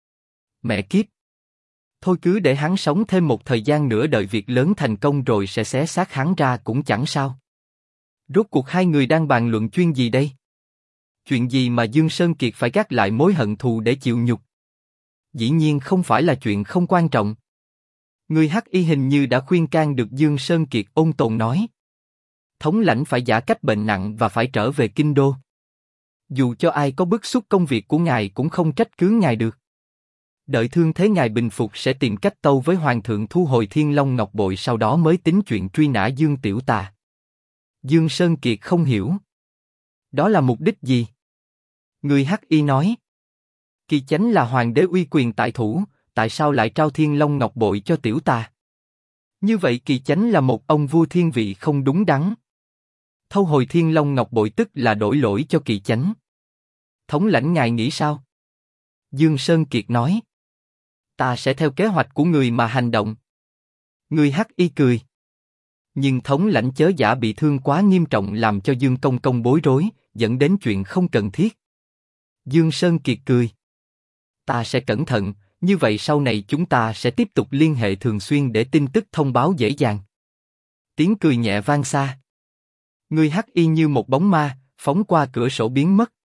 Mẹ kiếp. Thôi cứ để hắn sống thêm một thời gian nữa, đợi việc lớn thành công rồi sẽ xé xác hắn ra cũng chẳng sao. Rốt cuộc hai người đang bàn luận chuyện gì đây? Chuyện gì mà Dương Sơn Kiệt phải gác lại mối hận thù để chịu nhục? Dĩ nhiên không phải là chuyện không quan trọng. Người Hắc Y hình như đã khuyên can được Dương Sơn Kiệt, ôn tồn nói. Thống lãnh phải giả cách bệnh nặng và phải trở về kinh đô. Dù cho ai có bức xúc công việc của ngài cũng không trách cứ ngài được. Đợi thương thế ngài bình phục sẽ tìm cách tâu với hoàng thượng thu hồi Thiên Long Ngọc Bội, sau đó mới tính chuyện truy nã Dương Tiểu Tà. Dương Sơn Kiệt không hiểu. Đó là mục đích gì? Người Hắc Y nói. Kỳ Chánh là hoàng đế uy quyền tại thủ, tại sao lại trao Thiên Long Ngọc Bội cho Tiểu Tà? Như vậy Kỳ Chánh là một ông vua thiên vị không đúng đắn. Thâu hồi Thiên Long Ngọc Bội tức là đổi lỗi cho Kỳ Chánh. Thống lãnh ngài nghĩ sao? Dương Sơn Kiệt nói. Ta sẽ theo kế hoạch của người mà hành động. Người Hắc Y cười. Nhưng thống lãnh chớ giả bị thương quá nghiêm trọng làm cho Dương Công Công bối rối, dẫn đến chuyện không cần thiết. Dương Sơn Kiệt cười. Ta sẽ cẩn thận, như vậy sau này chúng ta sẽ tiếp tục liên hệ thường xuyên để tin tức thông báo dễ dàng. Tiếng cười nhẹ vang xa. Người Hắc Y như một bóng ma, phóng qua cửa sổ biến mất.